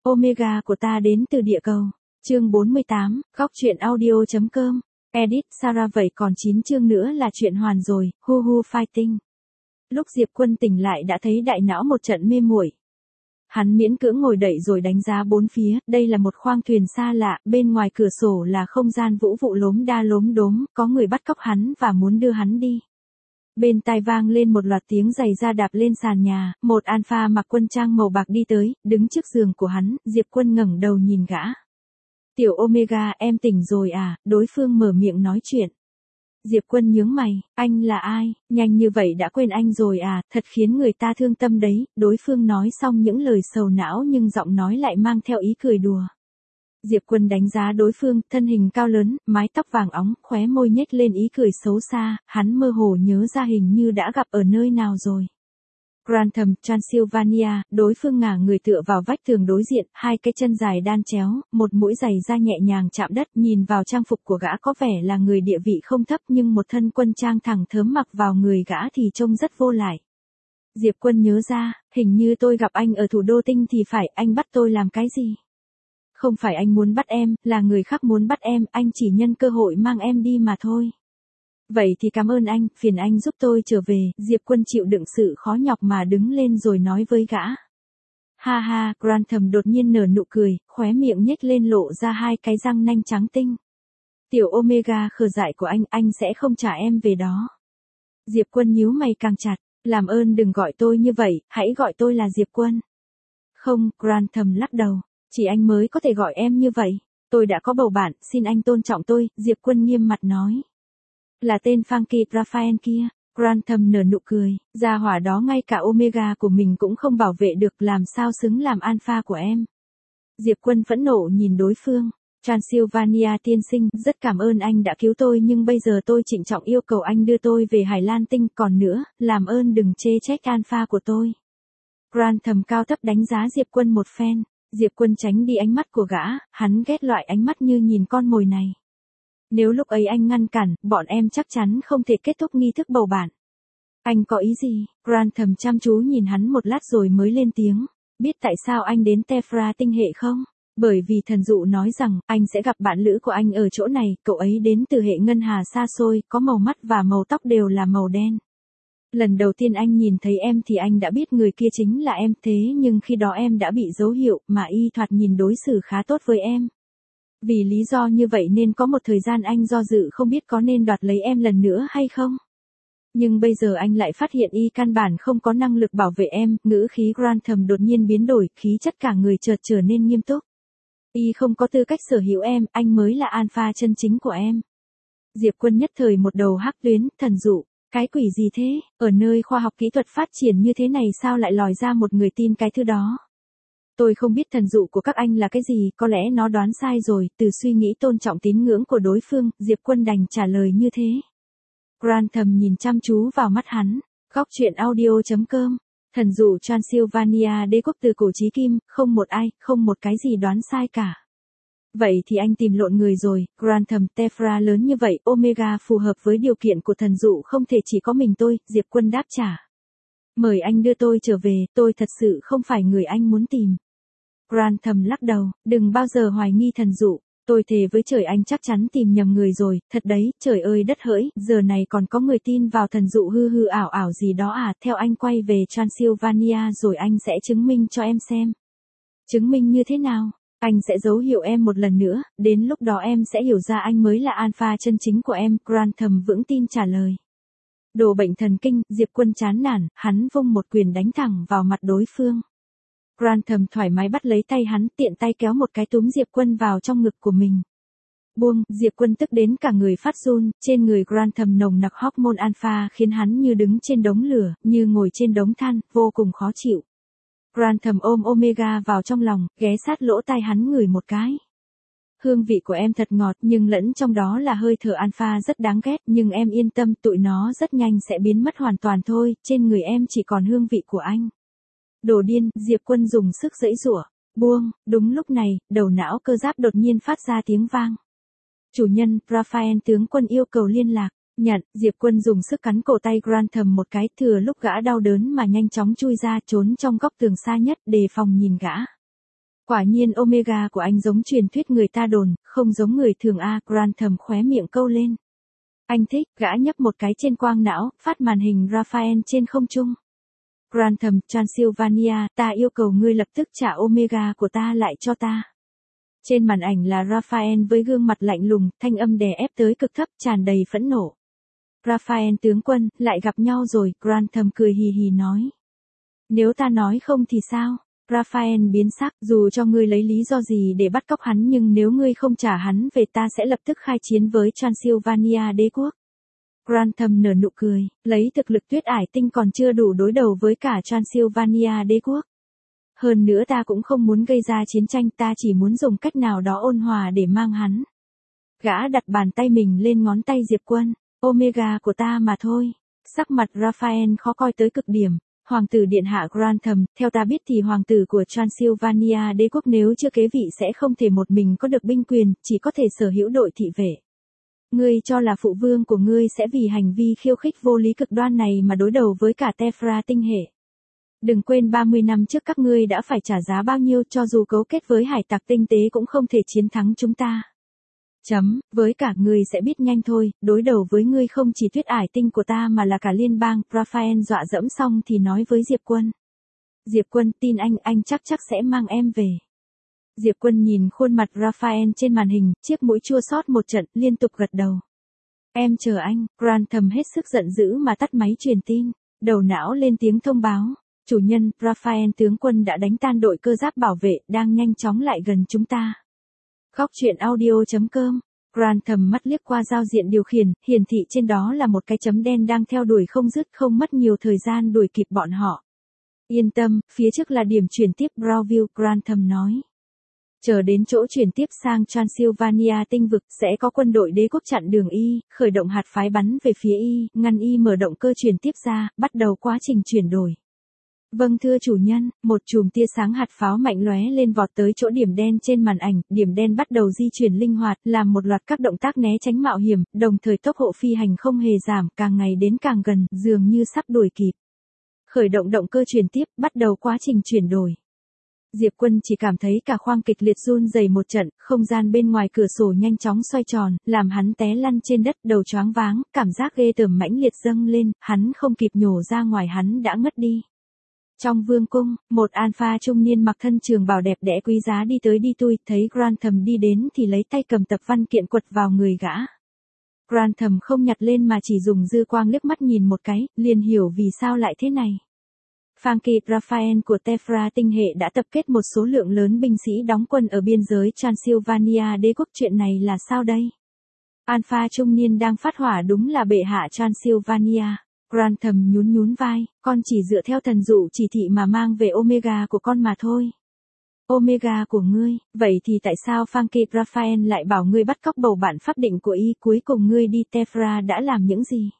Omega của ta đến từ địa cầu. Chương 48, góc truyện audio.com. Edit Sarah vậy còn 9 chương nữa là chuyện hoàn rồi, hu hu fighting. Lúc Diệp Quân tỉnh lại đã thấy đại não một trận mê muội. Hắn miễn cưỡng ngồi đậy rồi đánh giá bốn phía, đây là một khoang thuyền xa lạ, bên ngoài cửa sổ là không gian vũ vụ lốm đa lốm đốm, có người bắt cóc hắn và muốn đưa hắn đi. Bên tai vang lên một loạt tiếng giày da đạp lên sàn nhà, một alpha mặc quân trang màu bạc đi tới, đứng trước giường của hắn, Diệp Quân ngẩng đầu nhìn gã. Tiểu Omega, em tỉnh rồi à, đối phương mở miệng nói chuyện. Diệp Quân nhướng mày, anh là ai, nhanh như vậy đã quên anh rồi à, thật khiến người ta thương tâm đấy, đối phương nói xong những lời sầu não nhưng giọng nói lại mang theo ý cười đùa. Diệp Quân đánh giá đối phương, thân hình cao lớn, mái tóc vàng óng, khóe môi nhếch lên ý cười xấu xa, hắn mơ hồ nhớ ra hình như đã gặp ở nơi nào rồi. Grantham, Transylvania, đối phương ngả người tựa vào vách tường đối diện, hai cái chân dài đan chéo, một mũi giày da nhẹ nhàng chạm đất, nhìn vào trang phục của gã có vẻ là người địa vị không thấp nhưng một thân quân trang thẳng thớm mặc vào người gã thì trông rất vô lại. Diệp Quân nhớ ra, hình như tôi gặp anh ở thủ đô Tinh thì phải, anh bắt tôi làm cái gì? Không phải anh muốn bắt em, là người khác muốn bắt em, anh chỉ nhân cơ hội mang em đi mà thôi. Vậy thì cảm ơn anh, phiền anh giúp tôi trở về, Diệp Quân chịu đựng sự khó nhọc mà đứng lên rồi nói với gã. Ha ha, Grantham đột nhiên nở nụ cười, khóe miệng nhếch lên lộ ra hai cái răng nanh trắng tinh. Tiểu Omega khờ dại của anh sẽ không trả em về đó. Diệp Quân nhíu mày càng chặt, làm ơn đừng gọi tôi như vậy, hãy gọi tôi là Diệp Quân. Không, Grantham lắc đầu, chỉ anh mới có thể gọi em như vậy. Tôi đã có bầu bạn, xin anh tôn trọng tôi, Diệp Quân nghiêm mặt nói. Là tên Funky Raphael kia, Grantham nở nụ cười, gia hỏa đó ngay cả Omega của mình cũng không bảo vệ được, làm sao xứng làm alpha của em. Diệp Quân phẫn nộ nhìn đối phương, Transylvania tiên sinh, rất cảm ơn anh đã cứu tôi nhưng bây giờ tôi trịnh trọng yêu cầu anh đưa tôi về Hải Lan Tinh, còn nữa, làm ơn đừng chê trách alpha của tôi. Grantham cao thấp đánh giá Diệp Quân một phen, Diệp Quân tránh đi ánh mắt của gã, hắn ghét loại ánh mắt như nhìn con mồi này. Nếu lúc ấy anh ngăn cản, bọn em chắc chắn không thể kết thúc nghi thức bầu bạn. Anh có ý gì? Grantham chăm chú nhìn hắn một lát rồi mới lên tiếng. Biết tại sao anh đến Tephra tinh hệ không? Bởi vì thần dụ nói rằng, anh sẽ gặp bạn lữ của anh ở chỗ này, cậu ấy đến từ hệ ngân hà xa xôi, có màu mắt và màu tóc đều là màu đen. Lần đầu tiên anh nhìn thấy em thì anh đã biết người kia chính là em, thế nhưng khi đó em đã bị dấu hiệu mà y thoạt nhìn đối xử khá tốt với em. Vì lý do như vậy nên có một thời gian anh do dự không biết có nên đoạt lấy em lần nữa hay không. Nhưng bây giờ anh lại phát hiện y căn bản không có năng lực bảo vệ em, ngữ khí Grantham đột nhiên biến đổi, khí chất cả người chợt trở nên nghiêm túc. Y không có tư cách sở hữu em, anh mới là alpha chân chính của em. Diệp Quân nhất thời một đầu hắc tuyến, thần dụ, cái quỷ gì thế, ở nơi khoa học kỹ thuật phát triển như thế này sao lại lòi ra một người tin cái thứ đó. Tôi không biết thần dụ của các anh là cái gì, có lẽ nó đoán sai rồi, từ suy nghĩ tôn trọng tín ngưỡng của đối phương, Diệp Quân đành trả lời như thế. Grantham nhìn chăm chú vào mắt hắn, góc truyện audio.com, thần dụ Transylvania đế quốc từ cổ chí kim, không một ai, không một cái gì đoán sai cả. Vậy thì anh tìm lộn người rồi, Grantham, Tephra lớn như vậy, Omega phù hợp với điều kiện của thần dụ không thể chỉ có mình tôi, Diệp Quân đáp trả. Mời anh đưa tôi trở về, tôi thật sự không phải người anh muốn tìm. Grantham lắc đầu, đừng bao giờ hoài nghi thần dụ, tôi thề với trời anh chắc chắn tìm nhầm người rồi, thật đấy, trời ơi đất hỡi, giờ này còn có người tin vào thần dụ hư hư ảo ảo gì đó à, theo anh quay về Transylvania rồi anh sẽ chứng minh cho em xem. Chứng minh như thế nào? Anh sẽ dấu hiệu em một lần nữa, đến lúc đó em sẽ hiểu ra anh mới là alpha chân chính của em, Grantham vững tin trả lời. Đồ bệnh thần kinh, Diệp Quân chán nản, hắn vung một quyền đánh thẳng vào mặt đối phương. Grantham thoải mái bắt lấy tay hắn, tiện tay kéo một cái túm Diệp Quân vào trong ngực của mình. Buông, Diệp Quân tức đến cả người phát run, trên người Grantham nồng nặc hormone alpha khiến hắn như đứng trên đống lửa, như ngồi trên đống than, vô cùng khó chịu. Grantham ôm Omega vào trong lòng, ghé sát lỗ tai hắn ngửi một cái. Hương vị của em thật ngọt nhưng lẫn trong đó là hơi thở alpha rất đáng ghét, nhưng em yên tâm, tụi nó rất nhanh sẽ biến mất hoàn toàn thôi, trên người em chỉ còn hương vị của anh. Đồ điên, Diệp Quân dùng sức giãy giụa, buông, đúng lúc này, đầu não cơ giáp đột nhiên phát ra tiếng vang. Chủ nhân, Raphael tướng quân yêu cầu liên lạc, nhận, Diệp Quân dùng sức cắn cổ tay Grantham một cái, thừa lúc gã đau đớn mà nhanh chóng chui ra trốn trong góc tường xa nhất, đề phòng nhìn gã. Quả nhiên Omega của anh giống truyền thuyết người ta đồn, không giống người thường a. Grantham khóe miệng câu lên. Anh thích, gã nhấp một cái trên quang não, phát màn hình Raphael trên không trung. Grantham, Transylvania, ta yêu cầu ngươi lập tức trả Omega của ta lại cho ta. Trên màn ảnh là Raphael với gương mặt lạnh lùng, thanh âm đè ép tới cực thấp, tràn đầy phẫn nộ. Raphael tướng quân, lại gặp nhau rồi, Grantham cười hì hì nói. Nếu ta nói không thì sao? Raphael biến sắc, dù cho ngươi lấy lý do gì để bắt cóc hắn nhưng nếu ngươi không trả hắn về ta sẽ lập tức khai chiến với Transylvania đế quốc. Grantham nở nụ cười, lấy thực lực tuyết ải tinh còn chưa đủ đối đầu với cả Transylvania đế quốc. Hơn nữa ta cũng không muốn gây ra chiến tranh, ta chỉ muốn dùng cách nào đó ôn hòa để mang hắn. Gã đặt bàn tay mình lên ngón tay Diệp Quân, Omega của ta mà thôi. Sắc mặt Raphael khó coi tới cực điểm. Hoàng tử điện hạ Grantham, theo ta biết thì hoàng tử của Transylvania đế quốc nếu chưa kế vị sẽ không thể một mình có được binh quyền, chỉ có thể sở hữu đội thị vệ. Ngươi cho là phụ vương của ngươi sẽ vì hành vi khiêu khích vô lý cực đoan này mà đối đầu với cả Tephra tinh hệ. Đừng quên 30 năm trước các ngươi đã phải trả giá bao nhiêu, cho dù cấu kết với hải tặc tinh tế cũng không thể chiến thắng chúng ta. Với cả ngươi sẽ biết nhanh thôi, đối đầu với ngươi không chỉ tuyết ải tinh của ta mà là cả liên bang. Raphael dọa dẫm xong thì nói với Diệp Quân. Diệp Quân, tin anh chắc sẽ mang em về. Diệp Quân nhìn khuôn mặt Raphael trên màn hình, chiếc mũi chua xót một trận, liên tục gật đầu. Em chờ anh. Grantham hết sức giận dữ mà tắt máy truyền tin, đầu não lên tiếng thông báo. Chủ nhân, Raphael tướng quân đã đánh tan đội cơ giáp bảo vệ, đang nhanh chóng lại gần chúng ta. Góc truyện audio.com. Grantham mắt liếc qua giao diện điều khiển, hiển thị trên đó là một cái chấm đen đang theo đuổi không dứt, không mất nhiều thời gian đuổi kịp bọn họ. Yên tâm, phía trước là điểm chuyển tiếp Brownville, Grantham nói. Chờ đến chỗ chuyển tiếp sang Transylvania tinh vực, sẽ có quân đội đế quốc chặn đường Y, khởi động hạt phái bắn về phía Y, ngăn Y mở động cơ chuyển tiếp ra, bắt đầu quá trình chuyển đổi. Vâng thưa chủ nhân, một chùm tia sáng hạt pháo mạnh lóe lên vọt tới chỗ điểm đen trên màn ảnh, điểm đen bắt đầu di chuyển linh hoạt, làm một loạt các động tác né tránh mạo hiểm, đồng thời tốc độ phi hành không hề giảm, càng ngày đến càng gần, dường như sắp đuổi kịp. Khởi động động cơ chuyển tiếp, bắt đầu quá trình chuyển đổi. Diệp Quân chỉ cảm thấy cả khoang kịch liệt run rẩy một trận, không gian bên ngoài cửa sổ nhanh chóng xoay tròn, làm hắn té lăn trên đất, đầu choáng váng, cảm giác ghê tởm mãnh liệt dâng lên, hắn không kịp nhổ ra ngoài hắn đã ngất đi. Trong vương cung, một alpha trung niên mặc thân trường bào đẹp đẽ quý giá đi tới đi tui, thấy Grantham đi đến thì lấy tay cầm tập văn kiện quật vào người gã. Grantham không nhặt lên mà chỉ dùng dư quang liếc mắt nhìn một cái, liền hiểu vì sao lại thế này. Funky Raphael của Tephra tinh hệ đã tập kết một số lượng lớn binh sĩ đóng quân ở biên giới Transylvania đế quốc, chuyện này là sao đây? Alpha trung niên đang phát hỏa đúng là bệ hạ Transylvania. Grantham nhún vai, con chỉ dựa theo thần dụ chỉ thị mà mang về Omega của con mà thôi. Omega của ngươi, vậy thì tại sao Funky Raphael lại bảo ngươi bắt cóc bầu bạn pháp định của Y, cuối cùng ngươi đi Tephra đã làm những gì?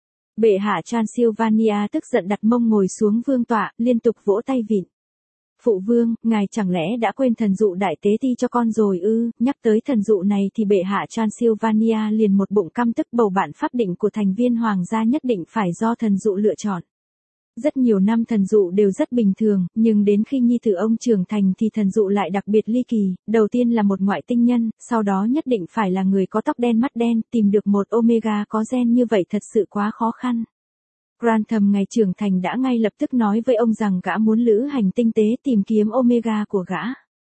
Bệ hạ Transylvania tức giận đặt mông ngồi xuống vương tọa, liên tục vỗ tay vịn. Phụ vương, ngài chẳng lẽ đã quên thần dụ đại tế ti cho con rồi ư? Nhắc tới thần dụ này thì bệ hạ Transylvania liền một bụng căm tức, bầu bạn pháp định của thành viên hoàng gia nhất định phải do thần dụ lựa chọn. Rất nhiều năm thần dụ đều rất bình thường, nhưng đến khi nhi tử ông trưởng thành thì thần dụ lại đặc biệt ly kỳ, đầu tiên là một ngoại tinh nhân, sau đó nhất định phải là người có tóc đen mắt đen, tìm được một Omega có gen như vậy thật sự quá khó khăn. Grantham ngày trưởng thành đã ngay lập tức nói với ông rằng gã muốn lữ hành tinh tế tìm kiếm Omega của gã.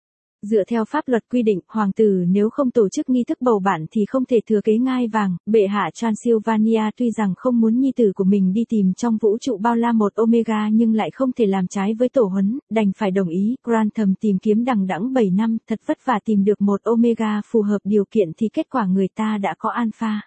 Dựa theo pháp luật quy định, hoàng tử nếu không tổ chức nghi thức bầu bạn thì không thể thừa kế ngai vàng. Bệ hạ Transylvania tuy rằng không muốn nhi tử của mình đi tìm trong vũ trụ bao la một Omega nhưng lại không thể làm trái với tổ huấn, đành phải đồng ý. Grantham tìm kiếm đằng đẵng 7 năm, thật vất vả tìm được một Omega phù hợp điều kiện thì kết quả người ta đã có Alpha.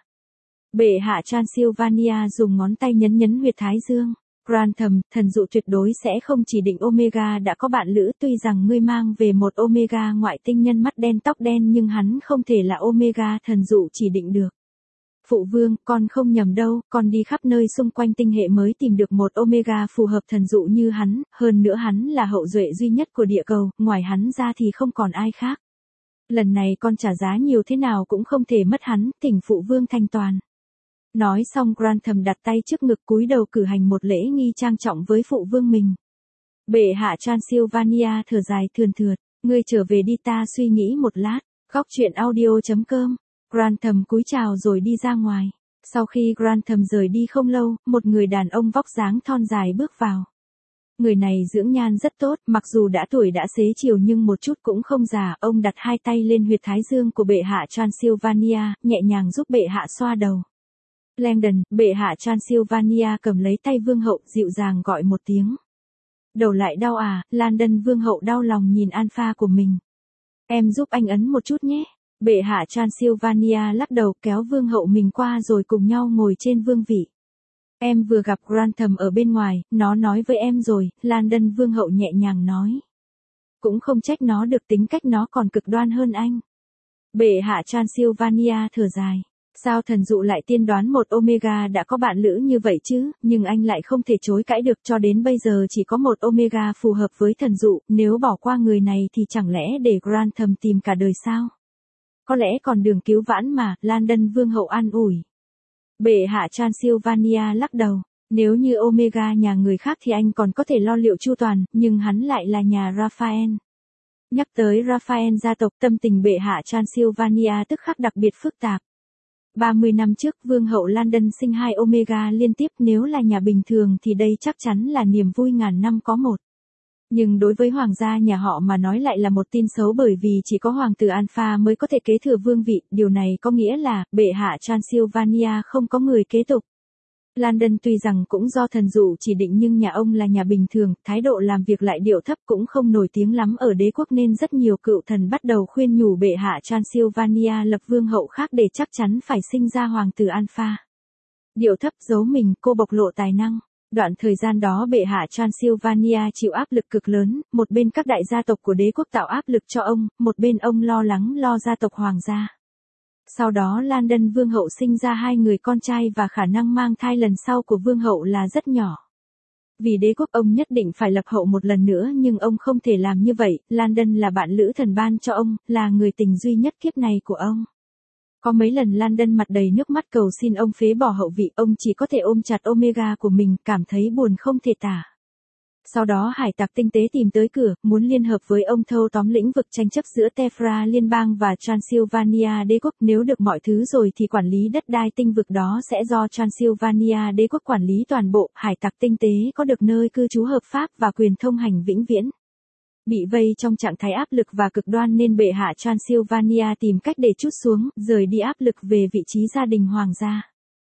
Bệ hạ Transylvania dùng ngón tay nhấn huyệt thái dương. Grantham, thần dụ tuyệt đối sẽ không chỉ định Omega đã có bạn lữ, tuy rằng ngươi mang về một Omega ngoại tinh nhân mắt đen tóc đen nhưng hắn không thể là Omega thần dụ chỉ định được. Phụ vương, con không nhầm đâu, con đi khắp nơi xung quanh tinh hệ mới tìm được một Omega phù hợp thần dụ như hắn, hơn nữa hắn là hậu duệ duy nhất của địa cầu, ngoài hắn ra thì không còn ai khác. Lần này con trả giá nhiều thế nào cũng không thể mất hắn, thỉnh phụ vương thanh toàn. Nói xong Grantham đặt tay trước ngực cúi đầu cử hành một lễ nghi trang trọng với phụ vương mình. Bệ hạ Transylvania thở dài thườn thượt, Ngươi trở về đi, ta suy nghĩ một lát. Góc chuyện audio.com. Grantham cúi chào rồi đi ra ngoài. Sau khi Grantham rời đi không lâu, một người đàn ông vóc dáng thon dài bước vào. Người này dưỡng nhan rất tốt, mặc dù đã tuổi đã xế chiều nhưng một chút cũng không già. Ông đặt hai tay lên huyệt thái dương của bệ hạ Transylvania, nhẹ nhàng giúp bệ hạ xoa đầu. Langdon, bệ hạ Transylvania cầm lấy tay vương hậu, dịu dàng gọi một tiếng. Đầu lại đau à? Langdon, vương hậu đau lòng nhìn alpha của mình. Em giúp anh ấn một chút nhé. Bệ hạ Transylvania lắc đầu, kéo vương hậu mình qua rồi cùng nhau ngồi trên vương vị. Em vừa gặp Grantham ở bên ngoài, nó nói với em rồi, Langdon, vương hậu nhẹ nhàng nói. Cũng không trách nó được, tính cách nó còn cực đoan hơn anh. Bệ hạ Transylvania thở dài. Sao thần dụ lại tiên đoán một Omega đã có bạn lữ như vậy chứ, nhưng anh lại không thể chối cãi được, cho đến bây giờ chỉ có một Omega phù hợp với thần dụ, nếu bỏ qua người này thì chẳng lẽ để Grantham tìm cả đời sao? Có lẽ còn đường cứu vãn mà, Langdon, vương hậu an ủi. Bệ hạ Transylvania lắc đầu, nếu như Omega nhà người khác thì anh còn có thể lo liệu chu toàn, nhưng hắn lại là nhà Raphael. Nhắc tới Raphael gia tộc, tâm tình bệ hạ Transylvania tức khắc đặc biệt phức tạp. 30 năm trước, vương hậu Langdon sinh 2 Omega liên tiếp, nếu là nhà bình thường thì đây chắc chắn là niềm vui ngàn năm có một. Nhưng đối với hoàng gia nhà họ mà nói lại là một tin xấu, bởi vì chỉ có hoàng tử Alpha mới có thể kế thừa vương vị, điều này có nghĩa là, bệ hạ Transylvania không có người kế tục. Langdon tuy rằng cũng do thần dụ chỉ định nhưng nhà ông là nhà bình thường, thái độ làm việc lại điệu thấp, cũng không nổi tiếng lắm ở đế quốc, nên rất nhiều cựu thần bắt đầu khuyên nhủ bệ hạ Transylvania lập vương hậu khác để chắc chắn phải sinh ra hoàng tử Alpha. Điệu thấp, giấu mình, cô bộc lộ tài năng. Đoạn thời gian đó bệ hạ Transylvania chịu áp lực cực lớn, một bên các đại gia tộc của đế quốc tạo áp lực cho ông, một bên ông lo lắng lo gia tộc hoàng gia. Sau đó Langdon vương hậu sinh ra 2 người con trai và khả năng mang thai lần sau của vương hậu là rất nhỏ. Vì đế quốc ông nhất định phải lập hậu một lần nữa, nhưng ông không thể làm như vậy, Langdon là bạn lữ thần ban cho ông, là người tình duy nhất kiếp này của ông. Có mấy lần Langdon mặt đầy nước mắt cầu xin ông phế bỏ hậu vị, ông chỉ có thể ôm chặt Omega của mình, cảm thấy buồn không thể tả. Sau đó hải tặc tinh tế tìm tới cửa, muốn liên hợp với ông thâu tóm lĩnh vực tranh chấp giữa Tefra liên bang và Transylvania đế quốc. Nếu được mọi thứ rồi thì quản lý đất đai tinh vực đó sẽ do Transylvania đế quốc quản lý toàn bộ. Hải tặc tinh tế có được nơi cư trú hợp pháp và quyền thông hành vĩnh viễn. Bị vây trong trạng thái áp lực và cực đoan nên bệ hạ Transylvania tìm cách để trút xuống, rời đi áp lực về vị trí gia đình hoàng gia.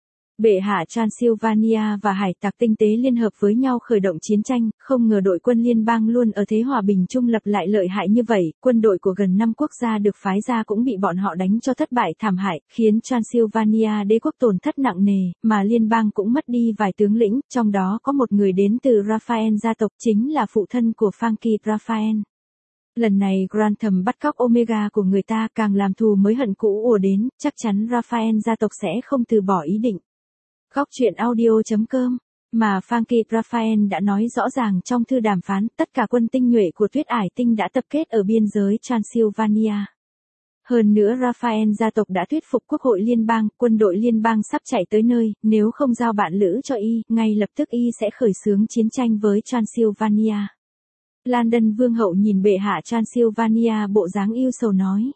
Bệ hạ Transylvania và hải tặc tinh tế liên hợp với nhau khởi động chiến tranh, không ngờ đội quân liên bang luôn ở thế hòa bình trung lập lại lợi hại như vậy, quân đội của gần 5 quốc gia được phái ra cũng bị bọn họ đánh cho thất bại thảm hại, khiến Transylvania đế quốc tổn thất nặng nề, mà liên bang cũng mất đi vài tướng lĩnh, trong đó có một người đến từ Raphael gia tộc, chính là phụ thân của Funky Raphael. Lần này Grantham bắt cóc Omega của người ta, càng làm thù mới hận cũ ùa đến, chắc chắn Raphael gia tộc sẽ không từ bỏ ý định. Góc chuyện audio.com. Mà Funky Raphael đã nói rõ ràng trong thư đàm phán, tất cả quân tinh nhuệ của Tuyết Ải Tinh đã tập kết ở biên giới Transylvania. Hơn nữa Raphael gia tộc đã thuyết phục quốc hội liên bang, quân đội liên bang sắp chạy tới nơi, nếu không giao bạn lữ cho y, ngay lập tức y sẽ khởi xướng chiến tranh với Transylvania. Langdon vương hậu nhìn bệ hạ Transylvania bộ dáng yêu sầu nói.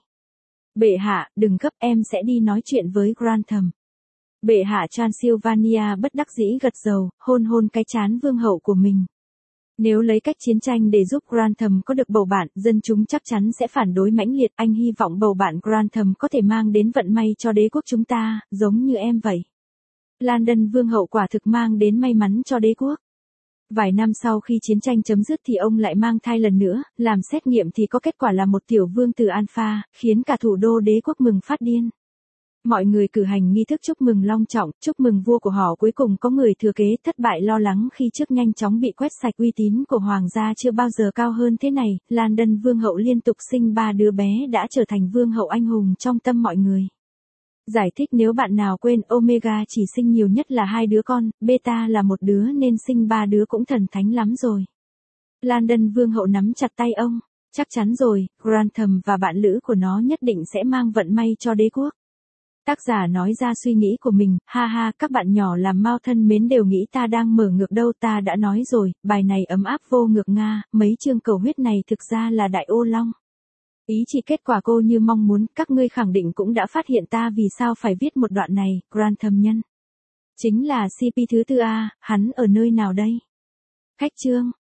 Bệ hạ, đừng gấp, em sẽ đi nói chuyện với Grantham. Bệ hạ Transylvania bất đắc dĩ gật đầu, hôn hôn cái trán vương hậu của mình. Nếu lấy cách chiến tranh để giúp Grantham có được bầu bạn, dân chúng chắc chắn sẽ phản đối mãnh liệt. Anh hy vọng bầu bạn Grantham có thể mang đến vận may cho đế quốc chúng ta, giống như em vậy. Langdon vương hậu quả thực mang đến may mắn cho đế quốc. Vài năm sau khi chiến tranh chấm dứt thì ông lại mang thai lần nữa, làm xét nghiệm thì có kết quả là một tiểu vương tử Alpha, khiến cả thủ đô đế quốc mừng phát điên. Mọi người cử hành nghi thức chúc mừng long trọng, chúc mừng vua của họ cuối cùng có người thừa kế, thất bại lo lắng khi trước nhanh chóng bị quét sạch. Uy tín của hoàng gia chưa bao giờ cao hơn thế này, Langdon vương hậu liên tục sinh 3 đứa bé đã trở thành vương hậu anh hùng trong tâm mọi người. Giải thích nếu bạn nào quên, Omega chỉ sinh nhiều nhất là 2 đứa con, Beta là 1 đứa nên sinh 3 đứa cũng thần thánh lắm rồi. Langdon vương hậu nắm chặt tay ông, chắc chắn rồi, Grantham và bạn lữ của nó nhất định sẽ mang vận may cho đế quốc. Tác giả nói ra suy nghĩ của mình, ha ha, các bạn nhỏ làm Mao thân mến đều nghĩ ta đang mở ngược đâu, ta đã nói rồi, bài này ấm áp vô ngược Nga, mấy chương cầu huyết này thực ra là đại ô long. Ý chỉ kết quả cô như mong muốn, các ngươi khẳng định cũng đã phát hiện ta vì sao phải viết một đoạn này, Grantham nhân. Chính là CP thứ tư a, hắn ở nơi nào đây? Khách trương.